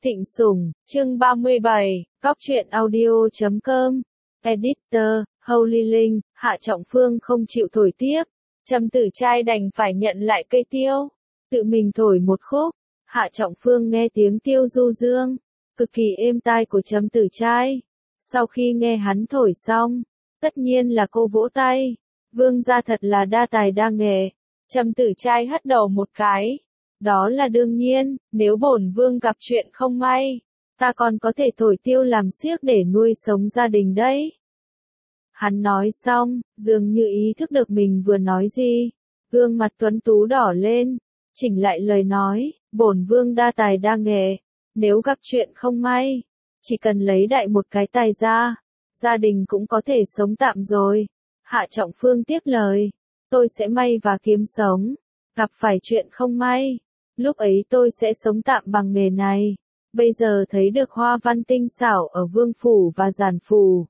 Thịnh Sủng, chương 37, Góc truyện audio.com. Editor, Holy Linh, Hạ Trọng Phương không chịu thổi tiếp. Trầm Tử Trai đành phải nhận lại cây tiêu. Tự mình thổi một khúc. Hạ Trọng Phương nghe tiếng tiêu du dương, cực kỳ êm tai của Trầm Tử Trai. Sau khi nghe hắn thổi xong, tất nhiên là cô vỗ tay. Vương gia thật là đa tài đa nghệ. Trầm Tử Trai hất đầu một cái. Đó là đương nhiên, nếu bổn vương gặp chuyện không may, ta còn có thể thổi tiêu làm xiếc để nuôi sống gia đình đấy. Hắn nói xong, dường như ý thức được mình vừa nói gì, gương mặt tuấn tú đỏ lên, chỉnh lại lời nói, bổn vương đa tài đa nghệ, nếu gặp chuyện không may, chỉ cần lấy đại một cái tài ra, gia đình cũng có thể sống tạm rồi. Hạ Trọng Phương tiếp lời, tôi sẽ may và kiếm sống, gặp phải chuyện không may, lúc ấy tôi sẽ sống tạm bằng nghề này. Bây giờ thấy được hoa văn tinh xảo ở vương phủ và giản phủ.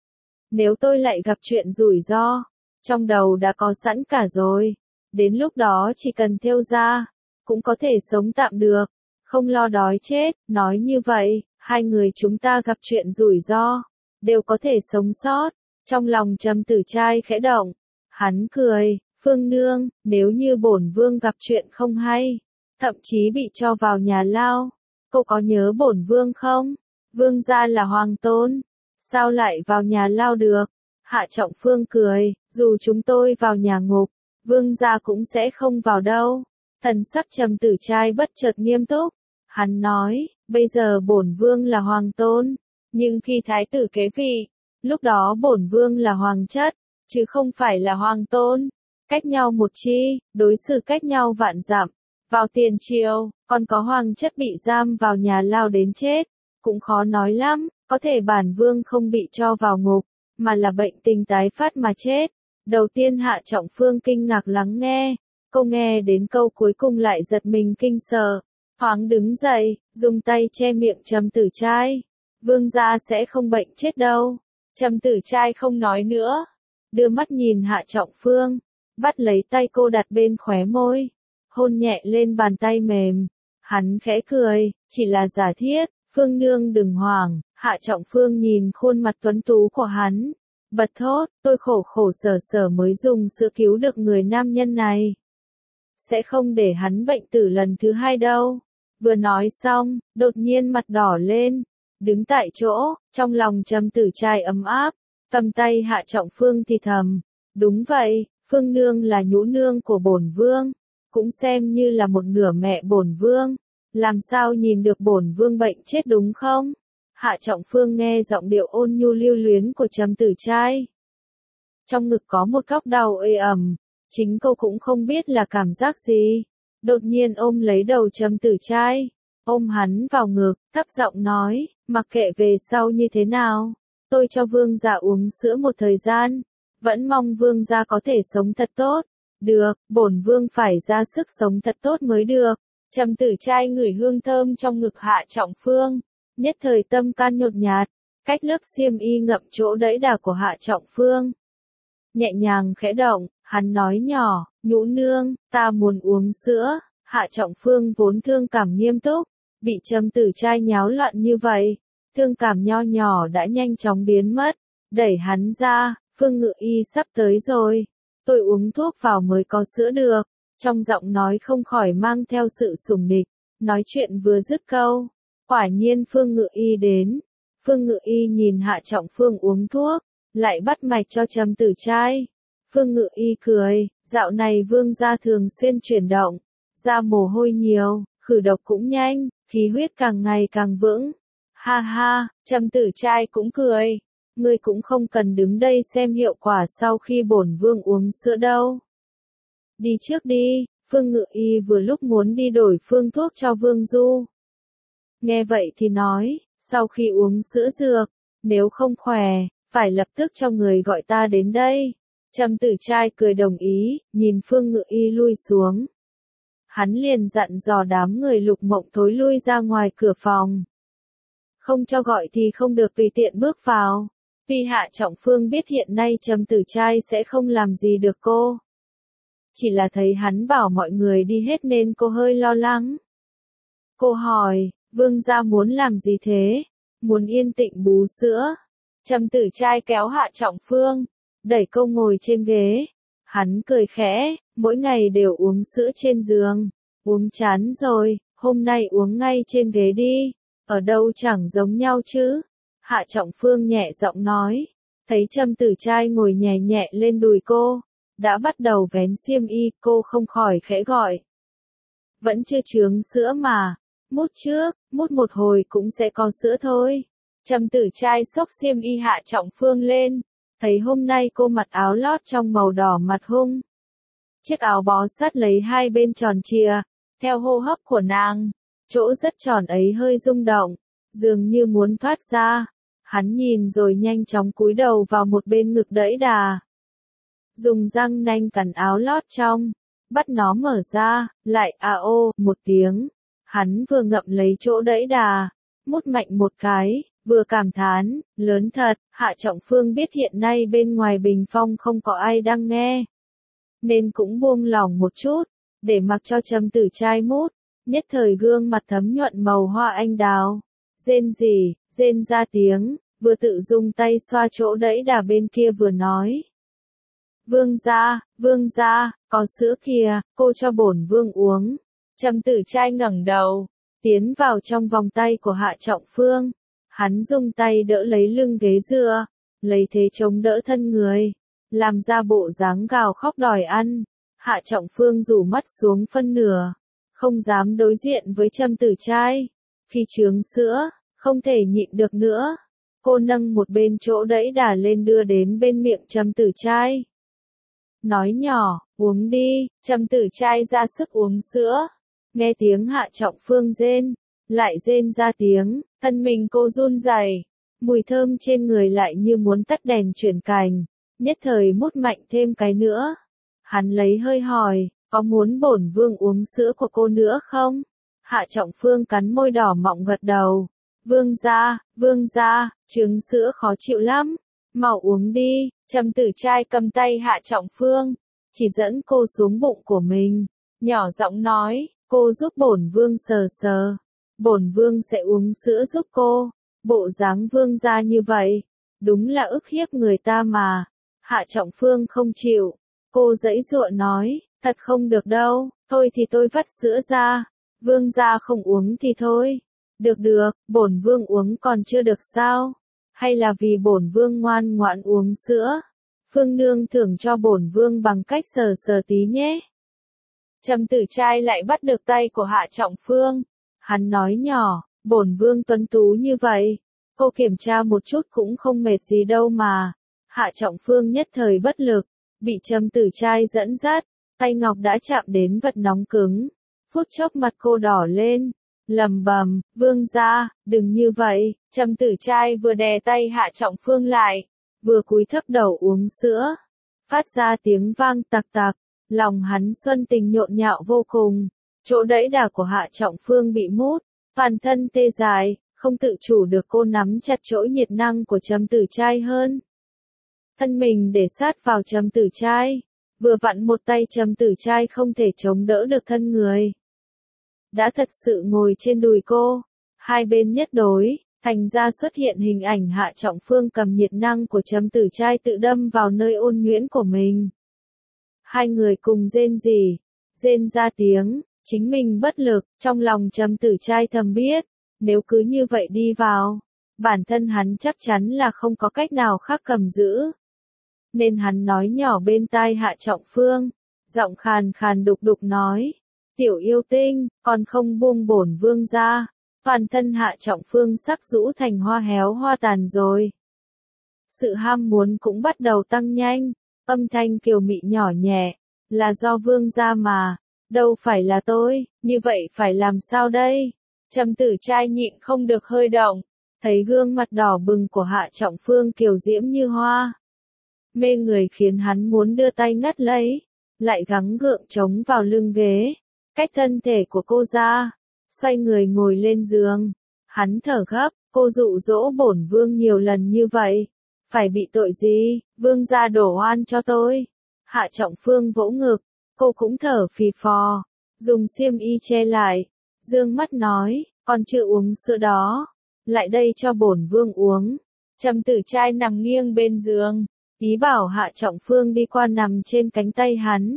Nếu tôi lại gặp chuyện rủi ro, trong đầu đã có sẵn cả rồi. Đến lúc đó chỉ cần thêu ra, cũng có thể sống tạm được, không lo đói chết. Nói như vậy, hai người chúng ta gặp chuyện rủi ro, đều có thể sống sót. Trong lòng Trầm Tử Trai khẽ động, hắn cười, Phương nương, nếu như bổn vương gặp chuyện không hay, thậm chí bị cho vào nhà lao, cô có nhớ bổn vương không? Vương gia là hoàng tôn, sao lại vào nhà lao được? Hạ Trọng Phương cười, dù chúng tôi vào nhà ngục, vương gia cũng sẽ không vào đâu. Thần sắc Trầm Tử Trai bất chợt nghiêm túc, hắn nói, bây giờ bổn vương là hoàng tôn, nhưng khi thái tử kế vị, lúc đó bổn vương là hoàng chất, chứ không phải là hoàng tôn. Cách nhau một chi, đối xử cách nhau vạn dặm. Vào tiền triều, còn có hoàng chất bị giam vào nhà lao đến chết, cũng khó nói lắm, có thể bản vương không bị cho vào ngục, mà là bệnh tình tái phát mà chết. Đầu tiên Hạ Trọng Phương kinh ngạc lắng nghe, câu nghe đến câu cuối cùng lại giật mình kinh sợ, thoáng đứng dậy, dùng tay che miệng Trầm Tử Trai. Vương gia sẽ không bệnh chết đâu. Trầm Tử Trai không nói nữa, đưa mắt nhìn Hạ Trọng Phương, bắt lấy tay cô đặt bên khóe môi, hôn nhẹ lên bàn tay mềm. Hắn khẽ cười, chỉ là giả thiết, Phương nương đừng hoảng. Hạ Trọng Phương nhìn khuôn mặt tuấn tú của hắn, bật thốt, tôi khổ khổ sở sở mới dùng sữa cứu được người nam nhân này, sẽ không để hắn bệnh tử lần thứ hai đâu. Vừa nói xong, đột nhiên mặt đỏ lên, đứng tại chỗ, trong lòng Trầm Tử Trai ấm áp, cầm tay Hạ Trọng Phương thì thầm, đúng vậy, Phương nương là nhũ nương của bổn vương, cũng xem như là một nửa mẹ bổn vương, làm sao nhìn được bổn vương bệnh chết đúng không? Hạ Trọng Phương nghe giọng điệu ôn nhu lưu luyến của Trầm Tử Trai, trong ngực có một góc đau ê ẩm, chính cô cũng không biết là cảm giác gì, đột nhiên ôm lấy đầu Trầm Tử Trai, ôm hắn vào ngực, thấp giọng nói, mặc kệ về sau như thế nào, tôi cho vương gia uống sữa một thời gian, vẫn mong vương gia có thể sống thật tốt. Được, bổn vương phải ra sức sống thật tốt mới được. Trầm Tử Trai ngửi hương thơm trong ngực Hạ Trọng Phương, nhất thời tâm can nhột nhạt, cách lớp xiêm y ngậm chỗ đẫy đà của Hạ Trọng Phương. Nhẹ nhàng khẽ động, hắn nói nhỏ, nhũ nương, ta muốn uống sữa. Hạ Trọng Phương vốn thương cảm nghiêm túc, bị Trầm Tử Trai nháo loạn như vậy, thương cảm nho nhỏ đã nhanh chóng biến mất, đẩy hắn ra, Phương Ngự Y sắp tới rồi, tôi uống thuốc vào mới có sữa được. Trong giọng nói không khỏi mang theo sự sủng nịch, nói chuyện vừa dứt câu, quả nhiên Phương Ngự Y đến. Phương Ngự Y nhìn Hạ Trọng Phương uống thuốc, lại bắt mạch cho Trầm Tử Trai. Phương Ngự Y cười, dạo này vương gia thường xuyên chuyển động, ra mồ hôi nhiều, khử độc cũng nhanh, khí huyết càng ngày càng vững. Ha ha, Trầm Tử Trai cũng cười, ngươi cũng không cần đứng đây xem hiệu quả sau khi bổn vương uống sữa đâu. Đi trước đi. Phương Ngự Y vừa lúc muốn đi đổi phương thuốc cho Vương Du. Nghe vậy thì nói, sau khi uống sữa dược, nếu không khỏe, phải lập tức cho người gọi ta đến đây. Trầm Tử Trai cười đồng ý, nhìn Phương Ngự Y lui xuống. Hắn liền dặn dò đám người Lục Mộng thối lui ra ngoài cửa phòng. Không cho gọi thì không được tùy tiện bước vào. Tuy Hạ Trọng Phương biết hiện nay Trầm Tử Trai sẽ không làm gì được cô, chỉ là thấy hắn bảo mọi người đi hết nên cô hơi lo lắng. Cô hỏi, Vương gia muốn làm gì thế? Muốn yên tĩnh bú sữa. Trầm Tử Trai kéo Hạ Trọng Phương, đẩy cô ngồi trên ghế. Hắn cười khẽ, mỗi ngày đều uống sữa trên giường. Uống chán rồi, hôm nay uống ngay trên ghế đi. Ở đâu chẳng giống nhau chứ. Hạ Trọng Phương nhẹ giọng nói. Thấy Trầm Tử Trai ngồi nhẹ nhẹ lên đùi cô, đã bắt đầu vén xiêm y, cô không khỏi khẽ gọi. Vẫn chưa chướng sữa mà. Mút trước, mút một hồi cũng sẽ có sữa thôi. Trầm Tử Trai xốc xiêm y Hạ Trọng Phương lên, thấy hôm nay cô mặc áo lót trong màu đỏ mặt hung. Chiếc áo bó sát lấy hai bên tròn trịa, theo hô hấp của nàng, chỗ rất tròn ấy hơi rung động, dường như muốn thoát ra. Hắn nhìn rồi nhanh chóng cúi đầu vào một bên ngực đẫy đà. Dùng răng nanh cắn áo lót trong, bắt nó mở ra, lại ô một tiếng. Hắn vừa ngậm lấy chỗ đẫy đà, mút mạnh một cái, vừa cảm thán, lớn thật. Hạ Trọng Phương biết hiện nay bên ngoài bình phong không có ai đang nghe, nên cũng buông lỏng một chút, để mặc cho Trầm Tử Trai mút. Nhất thời gương mặt thấm nhuận màu hoa anh đào, rên ra tiếng, vừa tự dùng tay xoa chỗ đẫy đà bên kia vừa nói. Vương gia, có sữa kìa, cô cho bổn vương uống. Trầm Tử Trai ngẩng đầu, tiến vào trong vòng tay của Hạ Trọng Phương. Hắn dùng tay đỡ lấy lưng ghế dựa, lấy thế chống đỡ thân người, làm ra bộ dáng gào khóc đòi ăn. Hạ Trọng Phương rủ mắt xuống phân nửa, không dám đối diện với Trầm Tử Trai. Khi chướng sữa, không thể nhịn được nữa. Cô nâng một bên chỗ đẫy đà lên đưa đến bên miệng Trầm Tử Trai. Nói nhỏ, uống đi. Trầm Tử Trai ra sức uống sữa. Nghe tiếng Hạ Trọng Phương rên, lại rên ra tiếng, thân mình cô run rẩy, mùi thơm trên người lại như muốn tắt đèn chuyển cành, nhất thời mút mạnh thêm cái nữa. Hắn lấy hơi hỏi, có muốn bổn vương uống sữa của cô nữa không? Hạ Trọng Phương cắn môi đỏ mọng gật đầu. Vương gia, trứng sữa khó chịu lắm, mau uống đi. Trầm Tử Trai cầm tay Hạ Trọng Phương, chỉ dẫn cô xuống bụng của mình, nhỏ giọng nói, cô giúp bổn vương sờ sờ, bổn vương sẽ uống sữa giúp cô. Bộ dáng vương gia như vậy, đúng là ức hiếp người ta mà. Hạ Trọng Phương không chịu, cô giãy giụa nói, thật không được đâu, thôi thì tôi vắt sữa ra, vương gia không uống thì thôi. Được, bổn vương uống còn chưa được sao? Hay là vì bổn vương ngoan ngoãn uống sữa? Phương nương thưởng cho bổn vương bằng cách sờ sờ tí nhé. Trầm Tử Trai lại bắt được tay của Hạ Trọng Phương. Hắn nói nhỏ, bổn vương tuấn tú như vậy, cô kiểm tra một chút cũng không mệt gì đâu mà. Hạ Trọng Phương nhất thời bất lực, bị Trầm Tử Trai dẫn dắt, tay ngọc đã chạm đến vật nóng cứng. Phút chốc mặt cô đỏ lên, lầm bầm, vương gia, đừng như vậy. Trầm Tử Trai vừa đè tay Hạ Trọng Phương lại, vừa cúi thấp đầu uống sữa, phát ra tiếng vang tặc tặc. Lòng hắn xuân tình nhộn nhạo vô cùng. Chỗ đẫy đà của Hạ Trọng Phương bị mút, toàn thân tê dại, không tự chủ được cô nắm chặt chỗ nhiệt năng của Trầm Tử Trai hơn. Thân mình để sát vào Trầm Tử Trai, vừa vặn một tay Trầm Tử Trai không thể chống đỡ được thân người, đã thật sự ngồi trên đùi cô. Hai bên nhất đối, thành ra xuất hiện hình ảnh Hạ Trọng Phương cầm nhiệt năng của Trầm Tử Trai tự đâm vào nơi ôn nhuyễn của mình. Hai người cùng rên ra tiếng, chính mình bất lực. Trong lòng Trầm Tử Trai thầm biết, nếu cứ như vậy đi vào, bản thân hắn chắc chắn là không có cách nào khác cầm giữ. Nên hắn nói nhỏ bên tai Hạ Trọng Phương, giọng khàn khàn đục đục nói, tiểu yêu tinh, còn không buông bổn vương ra. Toàn thân Hạ Trọng Phương sắc rũ thành hoa héo hoa tàn rồi. Sự ham muốn cũng bắt đầu tăng nhanh, âm thanh kiều mị nhỏ nhẹ, là do vương gia mà, đâu phải là tôi, như vậy phải làm sao đây? Trầm Tử Trai nhịn không được hơi động, thấy gương mặt đỏ bừng của Hạ Trọng Phương kiều diễm như hoa, mê người khiến hắn muốn đưa tay ngắt lấy, lại gắng gượng chống vào lưng ghế, cách thân thể của cô ra, xoay người ngồi lên giường. Hắn thở gấp, cô dụ dỗ bổn vương nhiều lần như vậy, phải bị tội gì? Vương gia đổ oan cho tôi. Hạ Trọng Phương vỗ ngực, cô cũng thở phì phò, dùng xiêm y che lại, dương mắt nói, Con chưa uống sữa đó. Lại đây cho bổn vương uống. Trầm Tử Trai nằm nghiêng bên giường, ý bảo Hạ Trọng Phương đi qua nằm trên cánh tay hắn.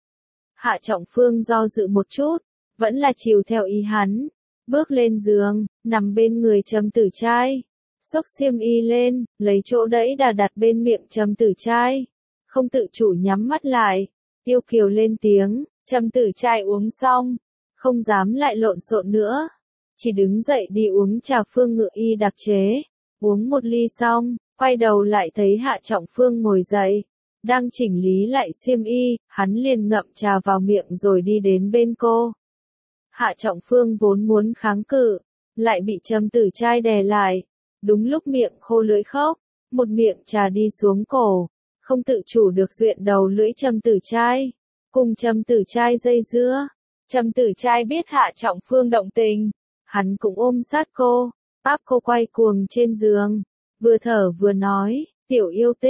Hạ Trọng Phương do dự một chút, vẫn là chiều theo ý hắn, bước lên giường, nằm bên người Trầm Tử Trai, xốc xiêm y lên, lấy chỗ đẫy đà đặt bên miệng Trầm Tử Trai, không tự chủ nhắm mắt lại, yêu kiều lên tiếng. Trầm Tử Trai uống xong, không dám lại lộn xộn nữa, chỉ đứng dậy đi uống trà Phương Ngự Y đặc chế. Uống một ly xong, quay đầu lại thấy Hạ Trọng Phương ngồi dậy, đang chỉnh lý lại xiêm y, hắn liền ngậm trà vào miệng rồi đi đến bên cô. Hạ Trọng Phương vốn muốn kháng cự, lại bị Trầm Tử Trai đè lại, đúng lúc miệng khô lưỡi khóc, một miệng trà đi xuống cổ, không tự chủ được duyện đầu lưỡi Trầm Tử Trai, cùng Trầm Tử Trai dây dưa. Trầm Tử Trai biết Hạ Trọng Phương động tình, hắn cũng ôm sát cô, áp cô quay cuồng trên giường, vừa thở vừa nói, tiểu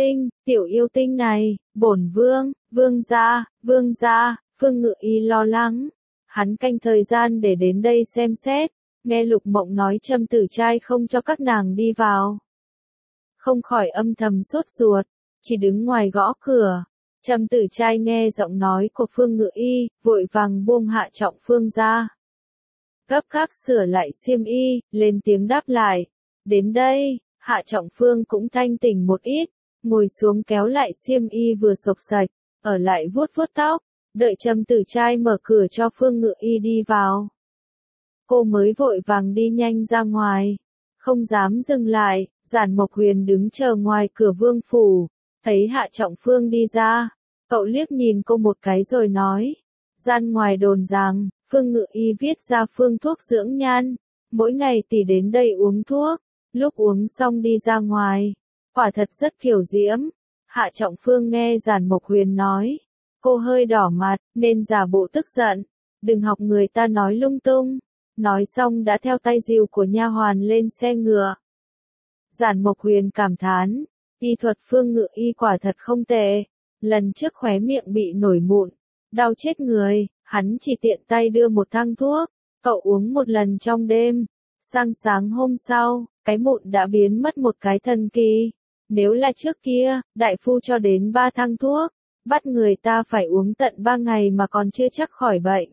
yêu tinh này, bổn vương, vương gia, Phương Ngự Y lo lắng. Hắn canh thời gian để đến đây xem xét, nghe Lục Mộng nói Trầm Tử Trai không cho các nàng đi vào. Không khỏi âm thầm sốt ruột, chỉ đứng ngoài gõ cửa. Trầm Tử Trai nghe giọng nói của Phương Ngự Y, vội vàng buông Hạ Trọng Phương ra. Gấp gáp sửa lại xiêm y, lên tiếng đáp lại. Đến đây, Hạ Trọng Phương cũng thanh tỉnh một ít, ngồi xuống kéo lại xiêm y vừa xộc sạch, ở lại vuốt vuốt tóc, đợi Trầm Tử Trai mở cửa cho Phương Ngự Y đi vào. Cô mới vội vàng đi nhanh ra ngoài, không dám dừng lại. Giản Mộc Huyền đứng chờ ngoài cửa vương phủ, thấy Hạ Trọng Phương đi ra, cậu liếc nhìn cô một cái rồi nói, gian ngoài đồn rằng, Phương Ngự Y viết ra phương thuốc dưỡng nhan, mỗi ngày tỷ đến đây uống thuốc, lúc uống xong đi ra ngoài, quả thật rất kiều diễm. Hạ Trọng Phương nghe Giản Mộc Huyền nói, cô hơi đỏ mặt, nên giả bộ tức giận, đừng học người ta nói lung tung, nói xong đã theo tay dìu của nha hoàn lên xe ngựa. Giản Mộc Huyền cảm thán, y thuật Phương Ngự Y quả thật không tệ, lần trước khóe miệng bị nổi mụn, đau chết người, hắn chỉ tiện tay đưa một thang thuốc, cậu uống một lần trong đêm, sang sáng hôm sau, cái mụn đã biến mất một cái thần kỳ. Nếu là trước kia, đại phu cho đến 3 thang thuốc, bắt người ta phải uống tận 3 ngày mà còn chưa chắc khỏi bệnh.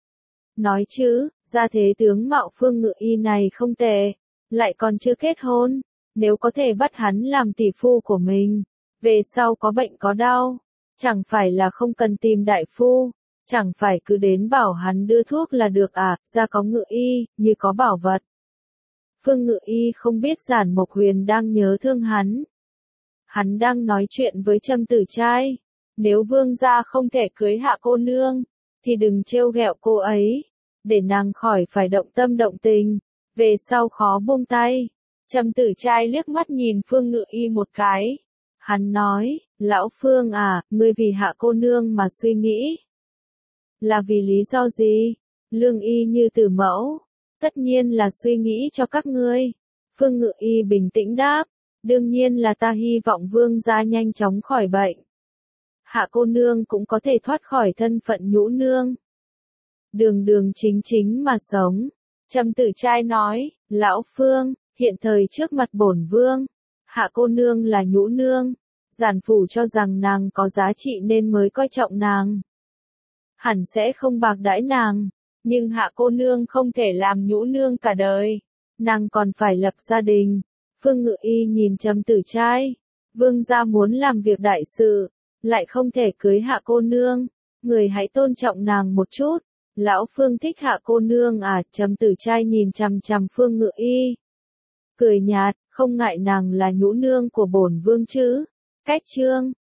Nói chứ, gia thế tướng mạo Phương Ngự Y này không tệ, lại còn chưa kết hôn, nếu có thể bắt hắn làm tỷ phu của mình, về sau có bệnh có đau, chẳng phải là không cần tìm đại phu, chẳng phải cứ đến bảo hắn đưa thuốc là được à, ra có Ngự Y, như có bảo vật. Phương Ngự Y không biết Giản Mộc Huyền đang nhớ thương hắn. Hắn đang nói chuyện với Trầm Tử Trai, nếu vương gia không thể cưới Hạ cô nương, thì đừng trêu ghẹo cô ấy, để nàng khỏi phải động tâm động tình, về sau khó buông tay. Trầm Tử Trai liếc mắt nhìn Phương Ngự Y một cái. Hắn nói, lão Phương à, ngươi vì Hạ cô nương mà suy nghĩ. Là vì lý do gì? Lương y như Tử mẫu. Tất nhiên là suy nghĩ cho các ngươi. Phương Ngự Y bình tĩnh đáp. Đương nhiên là ta hy vọng vương gia nhanh chóng khỏi bệnh. Hạ cô nương cũng có thể thoát khỏi thân phận nhũ nương. Đường đường chính chính mà sống. Trầm Tử Trai nói, lão Phương, hiện thời trước mặt bổn vương, Hạ cô nương là nhũ nương, giản phủ cho rằng nàng có giá trị nên mới coi trọng nàng. Hẳn sẽ không bạc đãi nàng, nhưng Hạ cô nương không thể làm nhũ nương cả đời, nàng còn phải lập gia đình. Phương Ngự Y nhìn Trầm Tử Trai, vương gia muốn làm việc đại sự, lại không thể cưới Hạ cô nương, người hãy tôn trọng nàng một chút. Lão Phương thích Hạ cô nương à? Trầm Tử Trai nhìn chằm chằm Phương Ngự Y, cười nhạt, không ngại nàng là nhũ nương của bổn vương chứ. Cách chương